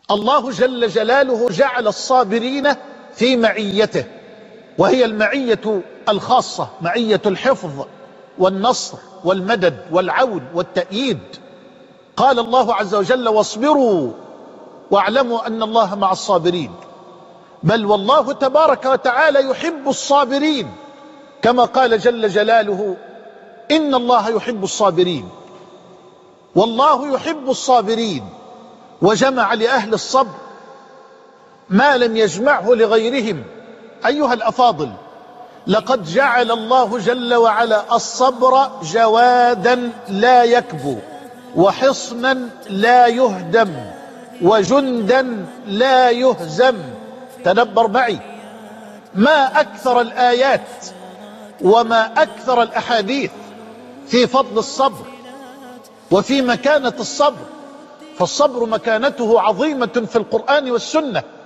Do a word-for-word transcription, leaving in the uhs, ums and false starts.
الله جل جلاله جعل الصابرين في معيته، وهي المعية الخاصة، معية الحفظ والنصر والمدد والعون والتأييد. قال الله عز وجل: واصبروا واعلموا أن الله مع الصابرين. بل والله تبارك وتعالى يحب الصابرين، كما قال جل جلاله: إن الله يحب الصابرين. والله يحب الصابرين، وجمع لأهل الصبر ما لم يجمعه لغيرهم. أيها الأفاضل، لقد جعل الله جل وعلا الصبر جوادا لا يكبو، وحصنا لا يهدم، وجندا لا يهزم. تدبر معي، ما أكثر الآيات وما أكثر الأحاديث في فضل الصبر وفي مكانة الصبر، فالصبر مكانته عظيمة في القرآن والسنة.